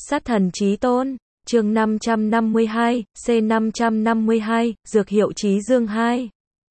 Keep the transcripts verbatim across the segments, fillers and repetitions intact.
Sát thần chí tôn, chương năm trăm năm mươi hai, C năm trăm năm mươi hai, Dược hiệu chí dương hai.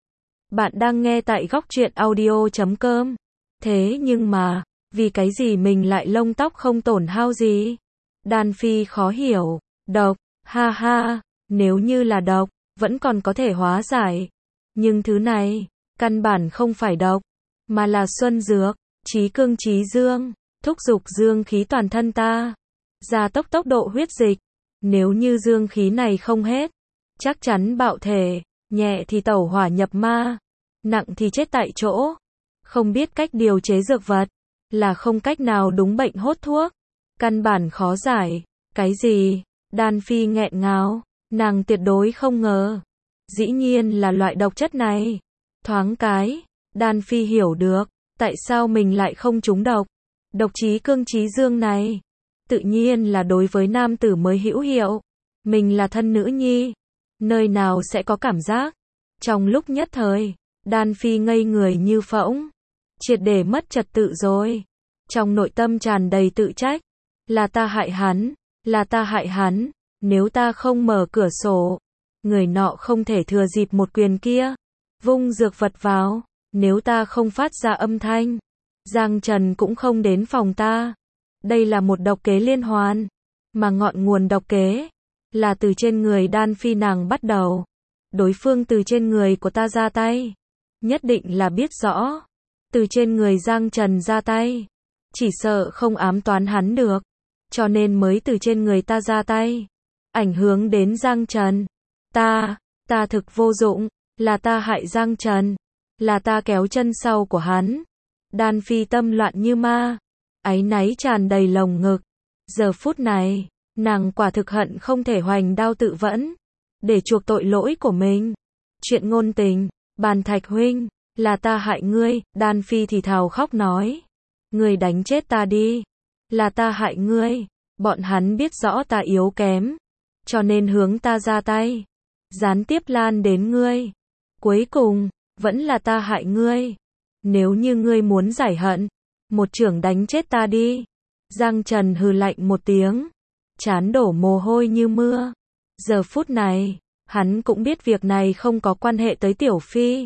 Bạn đang nghe tại góc truyện audio chấm com. Thế nhưng mà, vì cái gì mình lại lông tóc không tổn hao gì? Đan Phi khó hiểu, độc, ha ha, nếu như là độc, vẫn còn có thể hóa giải. Nhưng thứ này, căn bản không phải độc, mà là xuân dược, chí cương chí dương, thúc giục dương khí toàn thân ta, gia tốc tốc độ huyết dịch. Nếu như dương khí này không hết, chắc chắn bạo thể, nhẹ thì tẩu hỏa nhập ma, nặng thì chết tại chỗ. Không biết cách điều chế dược vật, là không cách nào đúng bệnh hốt thuốc, căn bản khó giải. Cái gì? Đan Phi nghẹn ngào, nàng tuyệt đối không ngờ. Dĩ nhiên là loại độc chất này. Thoáng cái, Đan Phi hiểu được, tại sao mình lại không trúng độc. Độc chí cương chí dương này, tự nhiên là đối với nam tử mới hữu hiệu. Mình là thân nữ nhi, nơi nào sẽ có cảm giác. Trong lúc nhất thời, Đan Phi ngây người như phỗng, triệt để mất trật tự rồi. Trong nội tâm tràn đầy tự trách, là ta hại hắn, là ta hại hắn, nếu ta không mở cửa sổ, người nọ không thể thừa dịp một quyền kia, vung dược vật vào, nếu ta không phát ra âm thanh, Giang Trần cũng không đến phòng ta. Đây là một độc kế liên hoàn, mà ngọn nguồn độc kế là từ trên người Đan Phi nàng bắt đầu. Đối phương từ trên người của ta ra tay, nhất định là biết rõ. Từ trên người Giang Trần ra tay, chỉ sợ không ám toán hắn được, cho nên mới từ trên người ta ra tay, ảnh hưởng đến Giang Trần. Ta, ta thực vô dụng, là ta hại Giang Trần, là ta kéo chân sau của hắn. Đan Phi tâm loạn như ma, áy náy tràn đầy lồng ngực. Giờ phút này, nàng quả thực hận không thể hoành đao tự vẫn, để chuộc tội lỗi của mình. Chuyện ngôn tình, Bàn Thạch huynh, là ta hại ngươi. Đan Phi thì thào khóc nói, ngươi đánh chết ta đi, là ta hại ngươi. Bọn hắn biết rõ ta yếu kém, cho nên hướng ta ra tay, gián tiếp lan đến ngươi. Cuối cùng, vẫn là ta hại ngươi. Nếu như ngươi muốn giải hận, một chưởng đánh chết ta đi. Giang Trần hừ lạnh một tiếng, trán đổ mồ hôi như mưa. Giờ phút này, hắn cũng biết việc này không có quan hệ tới Tiểu Phi.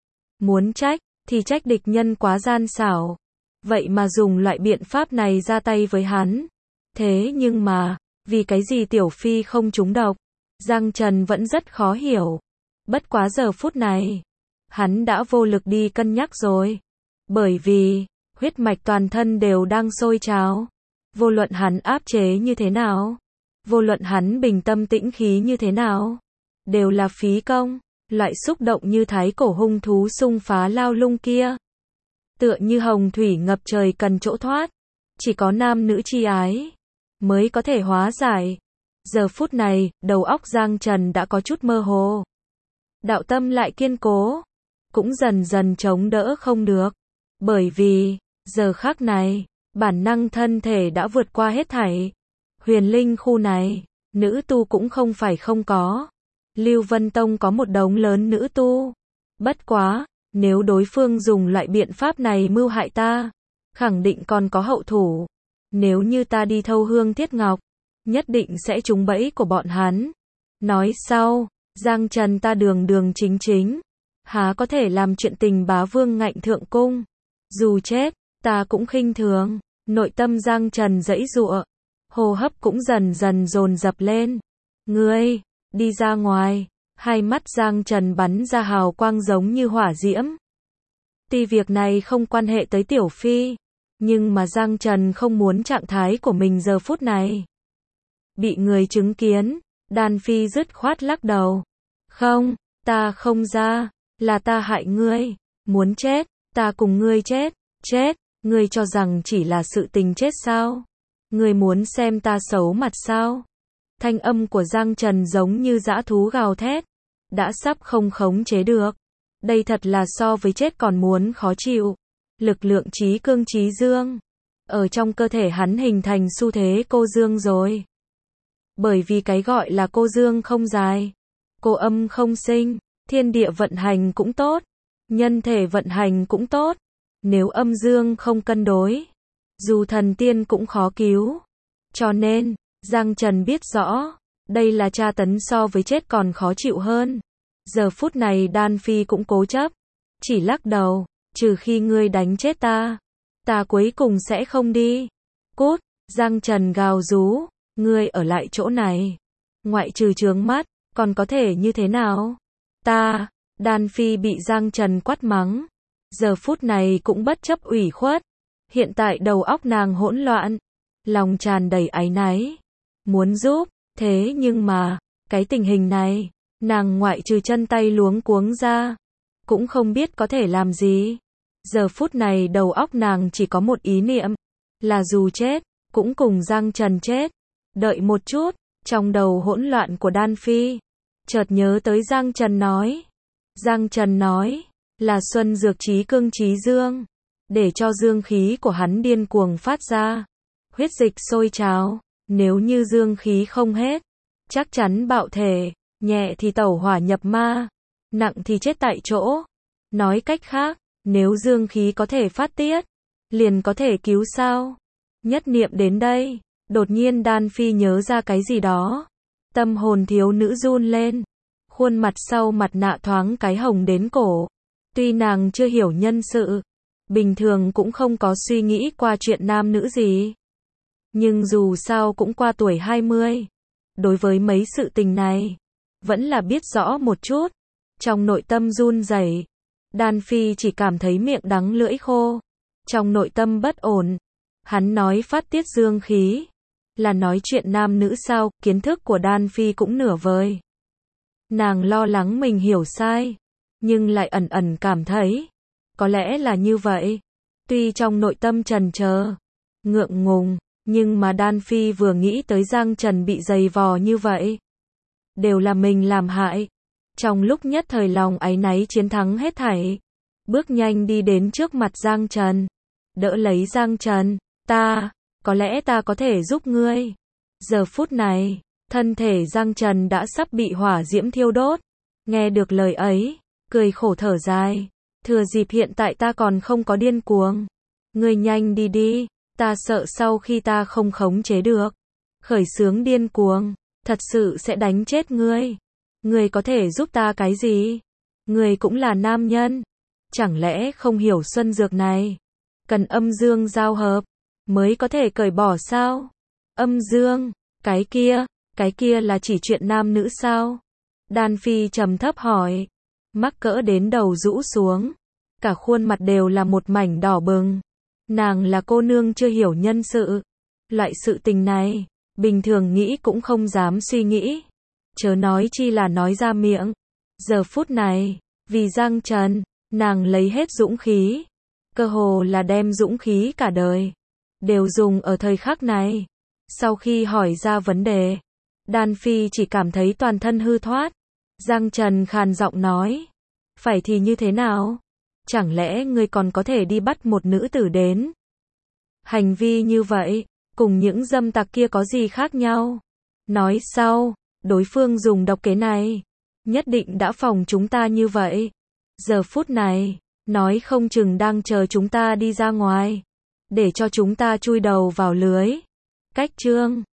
Muốn trách, thì trách địch nhân quá gian xảo, vậy mà dùng loại biện pháp này ra tay với hắn. Thế nhưng mà, vì cái gì Tiểu Phi không trúng độc? Giang Trần vẫn rất khó hiểu. Bất quá giờ phút này, hắn đã vô lực đi cân nhắc rồi. Bởi vì, huyết mạch toàn thân đều đang sôi trào. Vô luận hắn áp chế như thế nào, vô luận hắn bình tâm tĩnh khí như thế nào, đều là phí công. Loại xúc động như thái cổ hung thú xung phá lao lung kia, tựa như hồng thủy ngập trời cần chỗ thoát. Chỉ có nam nữ chi ái mới có thể hóa giải. Giờ phút này, đầu óc Giang Trần đã có chút mơ hồ, đạo tâm lại kiên cố, cũng dần dần chống đỡ không được. Bởi vì, giờ khắc này, bản năng thân thể đã vượt qua hết thảy. Huyền Linh khu này, nữ tu cũng không phải không có. Lưu Vân Tông có một đống lớn nữ tu. Bất quá, nếu đối phương dùng loại biện pháp này mưu hại ta, khẳng định còn có hậu thủ. Nếu như ta đi thâu hương thiết ngọc, nhất định sẽ trúng bẫy của bọn hắn. Nói sau, Giang Trần ta đường đường chính chính, há có thể làm chuyện tình bá vương ngạnh thượng cung. Dù chết, ta cũng khinh thường. Nội tâm Giang Trần giãy giụa, hô hấp cũng dần dần dồn dập lên. Ngươi, đi ra ngoài. Hai mắt Giang Trần bắn ra hào quang giống như hỏa diễm. Tuy việc này không quan hệ tới Tiểu Phi, nhưng mà Giang Trần không muốn trạng thái của mình giờ phút này bị người chứng kiến. Đan Phi dứt khoát lắc đầu. Không, ta không ra, là ta hại ngươi. Muốn chết, ta cùng ngươi chết. Chết, ngươi cho rằng chỉ là sự tình chết sao? Ngươi muốn xem ta xấu mặt sao? Thanh âm của Giang Trần giống như dã thú gào thét, đã sắp không khống chế được. Đây thật là so với chết còn muốn khó chịu. Lực lượng chí cương chí dương ở trong cơ thể hắn hình thành xu thế cô dương rồi. Bởi vì cái gọi là cô dương không dài, cô âm không sinh, thiên địa vận hành cũng tốt, nhân thể vận hành cũng tốt. Nếu âm dương không cân đối, dù thần tiên cũng khó cứu. Cho nên, Giang Trần biết rõ, đây là tra tấn so với chết còn khó chịu hơn. Giờ phút này Đan Phi cũng cố chấp, chỉ lắc đầu, trừ khi ngươi đánh chết ta, ta cuối cùng sẽ không đi. Cút, Giang Trần gào rú, ngươi ở lại chỗ này, ngoại trừ trướng mắt, còn có thể như thế nào? Ta, Đan Phi bị Giang Trần quát mắng, giờ phút này cũng bất chấp ủy khuất, hiện tại đầu óc nàng hỗn loạn, lòng tràn đầy áy náy, muốn giúp, thế nhưng mà, cái tình hình này, nàng ngoại trừ chân tay luống cuống ra, cũng không biết có thể làm gì. Giờ phút này đầu óc nàng chỉ có một ý niệm, là dù chết, cũng cùng Giang Trần chết. Đợi một chút, trong đầu hỗn loạn của Đan Phi, chợt nhớ tới Giang Trần nói. Giang Trần nói, là xuân dược trí cương trí dương, để cho dương khí của hắn điên cuồng phát ra, huyết dịch sôi trào, nếu như dương khí không hết, chắc chắn bạo thể, nhẹ thì tẩu hỏa nhập ma, nặng thì chết tại chỗ. Nói cách khác, nếu dương khí có thể phát tiết, liền có thể cứu sao. Nhất niệm đến đây, đột nhiên Đan Phi nhớ ra cái gì đó. Tâm hồn thiếu nữ run lên, khuôn mặt sau mặt nạ thoáng cái hồng đến cổ. Tuy nàng chưa hiểu nhân sự, bình thường cũng không có suy nghĩ qua chuyện nam nữ gì, nhưng dù sao cũng qua tuổi hai mươi, đối với mấy sự tình này, vẫn là biết rõ một chút. Trong nội tâm run rẩy, Đan Phi chỉ cảm thấy miệng đắng lưỡi khô, trong nội tâm bất ổn. Hắn nói phát tiết dương khí, là nói chuyện nam nữ sao? Kiến thức của Đan Phi cũng nửa vời. Nàng lo lắng mình hiểu sai, nhưng lại ẩn ẩn cảm thấy, có lẽ là như vậy. Tuy trong nội tâm trần chờ, ngượng ngùng, nhưng mà Đan Phi vừa nghĩ tới Giang Trần bị giày vò như vậy, đều là mình làm hại. Trong lúc nhất thời lòng áy náy chiến thắng hết thảy, bước nhanh đi đến trước mặt Giang Trần, đỡ lấy Giang Trần, ta, có lẽ ta có thể giúp ngươi. Giờ phút này, thân thể Giang Trần đã sắp bị hỏa diễm thiêu đốt, nghe được lời ấy, cười khổ thở dài, thừa dịp hiện tại ta còn không có điên cuồng, ngươi nhanh đi đi, ta sợ sau khi ta không khống chế được, khởi xướng điên cuồng, thật sự sẽ đánh chết ngươi. Ngươi có thể giúp ta cái gì? Ngươi cũng là nam nhân, chẳng lẽ không hiểu xuân dược này cần âm dương giao hợp mới có thể cởi bỏ sao? Âm dương, cái kia, cái kia là chỉ chuyện nam nữ sao? Đan Phi trầm thấp hỏi, mắc cỡ đến đầu rũ xuống, cả khuôn mặt đều là một mảnh đỏ bừng. Nàng là cô nương chưa hiểu nhân sự, loại sự tình này, bình thường nghĩ cũng không dám suy nghĩ, chớ nói chi là nói ra miệng. Giờ phút này, vì Giang Trần, nàng lấy hết dũng khí, cơ hồ là đem dũng khí cả đời, đều dùng ở thời khắc này. Sau khi hỏi ra vấn đề, Đan Phi chỉ cảm thấy toàn thân hư thoát. Giang Trần khàn giọng nói, phải thì như thế nào? Chẳng lẽ ngươi còn có thể đi bắt một nữ tử đến? Hành vi như vậy, cùng những dâm tặc kia có gì khác nhau? Nói sau, đối phương dùng độc kế này, nhất định đã phòng chúng ta như vậy. Giờ phút này, nói không chừng đang chờ chúng ta đi ra ngoài, để cho chúng ta chui đầu vào lưới. Cách chương